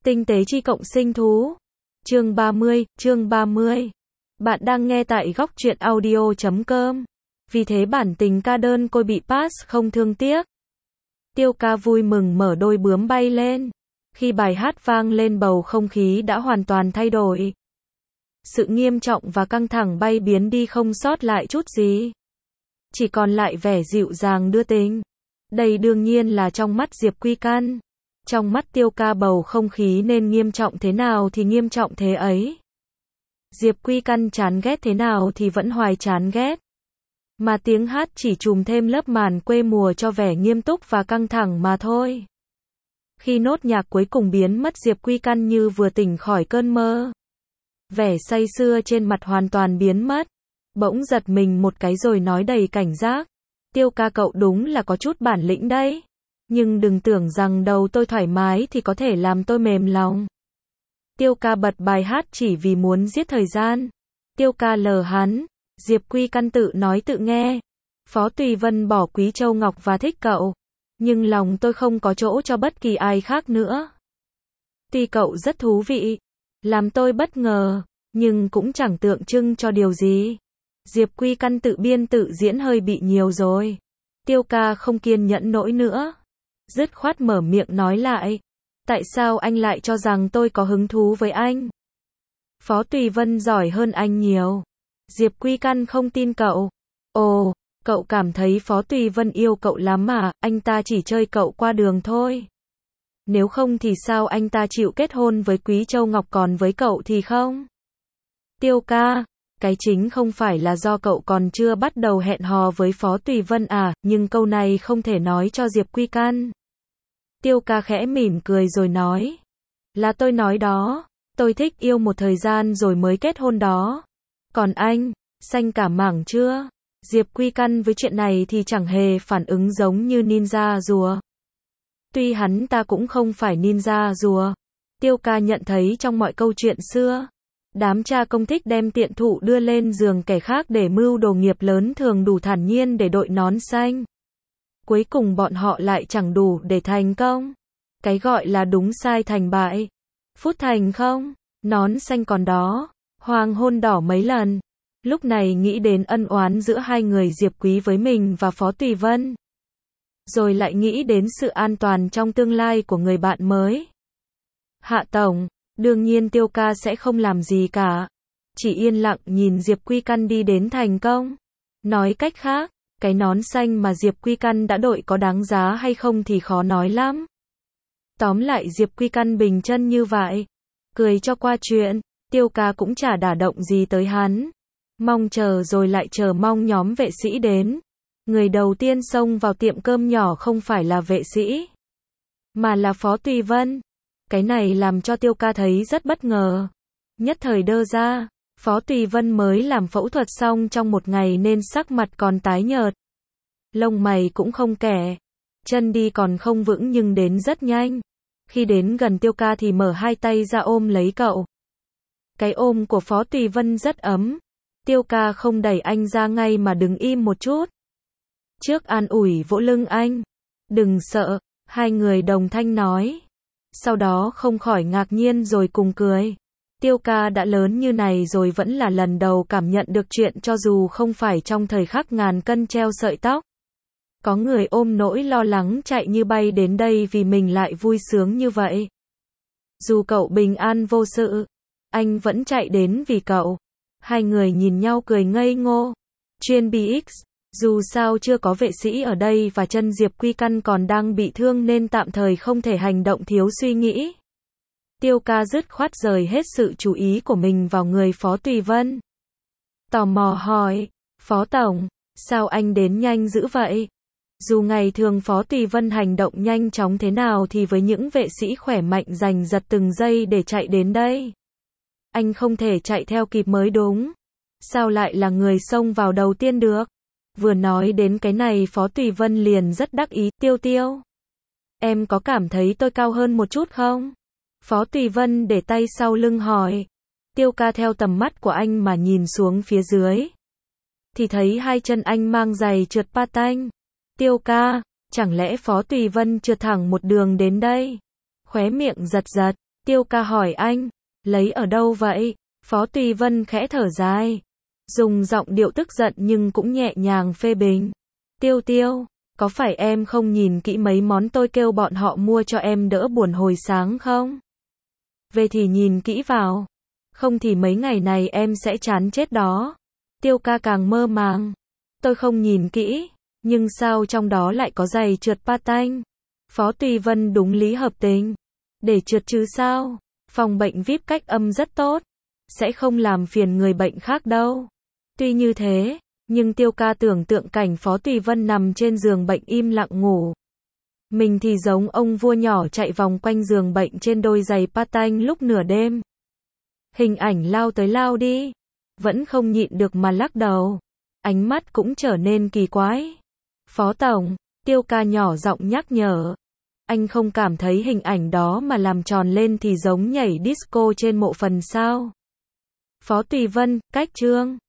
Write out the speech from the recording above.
Tinh tế chi cộng sinh thú. Chương 30. Bạn đang nghe tại góc truyện audio.com. Vì thế bản tình ca đơn côi bị pass không thương tiếc. Tiêu ca vui mừng mở đôi bướm bay lên. Khi bài hát vang lên bầu không khí đã hoàn toàn thay đổi. Sự nghiêm trọng và căng thẳng bay biến đi không sót lại chút gì. Chỉ còn lại vẻ dịu dàng đưa tình. Đây đương nhiên là trong mắt Diệp Quy Căn. Trong mắt Tiêu ca bầu không khí nên nghiêm trọng thế nào thì nghiêm trọng thế ấy. Diệp Quy Căn chán ghét thế nào thì vẫn hoài chán ghét. Mà tiếng hát chỉ trùm thêm lớp màn quê mùa cho vẻ nghiêm túc và căng thẳng mà thôi. Khi nốt nhạc cuối cùng biến mất, Diệp Quy Căn như vừa tỉnh khỏi cơn mơ. Vẻ say sưa trên mặt hoàn toàn biến mất. Bỗng giật mình một cái rồi nói đầy cảnh giác. Tiêu ca cậu đúng là có chút bản lĩnh đấy. Nhưng đừng tưởng rằng đầu tôi thoải mái thì có thể làm tôi mềm lòng. Tiêu ca bật bài hát chỉ vì muốn giết thời gian. Tiêu ca lờ hắn. Diệp Quy Căn tự nói tự nghe. Phó Tùy Vân bỏ Quý Châu Ngọc và thích cậu. Nhưng lòng tôi không có chỗ cho bất kỳ ai khác nữa. Tuy cậu rất thú vị, làm tôi bất ngờ, nhưng cũng chẳng tượng trưng cho điều gì. Diệp Quy Căn tự biên tự diễn hơi bị nhiều rồi. Tiêu ca không kiên nhẫn nổi nữa. Dứt khoát mở miệng nói lại. Tại sao anh lại cho rằng tôi có hứng thú với anh? Phó Tùy Vân giỏi hơn anh nhiều. Diệp Quy Căn không tin cậu. Ồ, cậu cảm thấy Phó Tùy Vân yêu cậu lắm à? Anh ta chỉ chơi cậu qua đường thôi. Nếu không thì sao anh ta chịu kết hôn với Quý Châu Ngọc, còn với cậu thì không? Tiêu ca, cái chính không phải là do cậu còn chưa bắt đầu hẹn hò với Phó Tùy Vân à? Nhưng câu này không thể nói cho Diệp Quy Căn. Tiêu ca khẽ mỉm cười rồi nói. Là tôi nói đó, tôi thích yêu một thời gian rồi mới kết hôn đó. Còn anh, xanh cả mảng chưa? Diệp Quy Căn với chuyện này thì chẳng hề phản ứng giống như ninja rùa. Tuy hắn ta cũng không phải ninja rùa. Tiêu ca nhận thấy trong mọi câu chuyện xưa, đám cha công thích đem tiện thụ đưa lên giường kẻ khác để mưu đồ nghiệp lớn thường đủ thản nhiên để đội nón xanh. Cuối cùng bọn họ lại chẳng đủ để thành công. Cái gọi là đúng sai thành bại. Phút thành không, nón xanh còn đó, hoàng hôn đỏ mấy lần. Lúc này nghĩ đến ân oán giữa hai người Diệp Quý với mình và Phó Tùy Vân. Rồi lại nghĩ đến sự an toàn trong tương lai của người bạn mới. Hạ tổng, đương nhiên Tiêu ca sẽ không làm gì cả. Chỉ yên lặng nhìn Diệp Quy Căn đi đến thành công. Nói cách khác, cái nón xanh mà Diệp Quy Căn đã đội có đáng giá hay không thì khó nói lắm. Tóm lại Diệp Quy Căn bình chân như vậy. Cười cho qua chuyện, Tiêu ca cũng chả đả động gì tới hắn. Mong chờ rồi lại chờ mong nhóm vệ sĩ đến. Người đầu tiên xông vào tiệm cơm nhỏ không phải là vệ sĩ, mà là Phó Tùy Vân. Cái này làm cho Tiêu ca thấy rất bất ngờ. Nhất thời đơ ra, Phó Tùy Vân mới làm phẫu thuật xong trong một ngày nên sắc mặt còn tái nhợt. Lông mày cũng không kẻ. Chân đi còn không vững nhưng đến rất nhanh. Khi đến gần Tiêu ca thì mở hai tay ra ôm lấy cậu. Cái ôm của Phó Tùy Vân rất ấm. Tiêu ca không đẩy anh ra ngay mà đứng im một chút. Trước an ủi vỗ lưng anh. Đừng sợ, hai người đồng thanh nói. Sau đó không khỏi ngạc nhiên rồi cùng cười. Tiêu ca đã lớn như này rồi vẫn là lần đầu cảm nhận được chuyện cho dù không phải trong thời khắc ngàn cân treo sợi tóc. Có người ôm nỗi lo lắng chạy như bay đến đây vì mình lại vui sướng như vậy. Dù cậu bình an vô sự, anh vẫn chạy đến vì cậu. Hai người nhìn nhau cười ngây ngô. Chuyên BX, dù sao chưa có vệ sĩ ở đây và chân Diệp Quy Căn còn đang bị thương nên tạm thời không thể hành động thiếu suy nghĩ. Tiêu ca dứt khoát rời hết sự chú ý của mình vào người Phó Tùy Vân. Tò mò hỏi, Phó Tổng, sao anh đến nhanh dữ vậy? Dù ngày thường Phó Tùy Vân hành động nhanh chóng thế nào thì với những vệ sĩ khỏe mạnh giành giật từng giây để chạy đến đây. Anh không thể chạy theo kịp mới đúng. Sao lại là người xông vào đầu tiên được? Vừa nói đến cái này Phó Tùy Vân liền rất đắc ý. Tiêu, em có cảm thấy tôi cao hơn một chút không? Phó Tùy Vân để tay sau lưng hỏi. Tiêu ca theo tầm mắt của anh mà nhìn xuống phía dưới. Thì thấy hai chân anh mang giày trượt patin. Tiêu ca, chẳng lẽ Phó Tùy Vân trượt thẳng một đường đến đây? Khóe miệng giật giật. Tiêu ca hỏi anh, lấy ở đâu vậy? Phó Tùy Vân khẽ thở dài, dùng giọng điệu tức giận nhưng cũng nhẹ nhàng phê bình. Tiêu Tiêu, có phải em không nhìn kỹ mấy món tôi kêu bọn họ mua cho em đỡ buồn hồi sáng không? Về thì nhìn kỹ vào, không thì mấy ngày này em sẽ chán chết đó. Tiêu ca càng mơ màng. Tôi không nhìn kỹ, nhưng sao trong đó lại có giày trượt patin? Phó Tùy Vân đúng lý hợp tình. Để trượt chứ sao? Phòng bệnh VIP cách âm rất tốt, sẽ không làm phiền người bệnh khác đâu. Tuy như thế, nhưng Tiêu ca tưởng tượng cảnh Phó Tùy Vân nằm trên giường bệnh im lặng ngủ. Mình thì giống ông vua nhỏ chạy vòng quanh giường bệnh trên đôi giày patin lúc nửa đêm. Hình ảnh lao tới lao đi, vẫn không nhịn được mà lắc đầu. Ánh mắt cũng trở nên kỳ quái. Phó Tổng, Tiêu ca nhỏ giọng nhắc nhở. Anh không cảm thấy hình ảnh đó mà làm tròn lên thì giống nhảy disco trên mộ phần sao? Phó Tùy Vân, cách chương.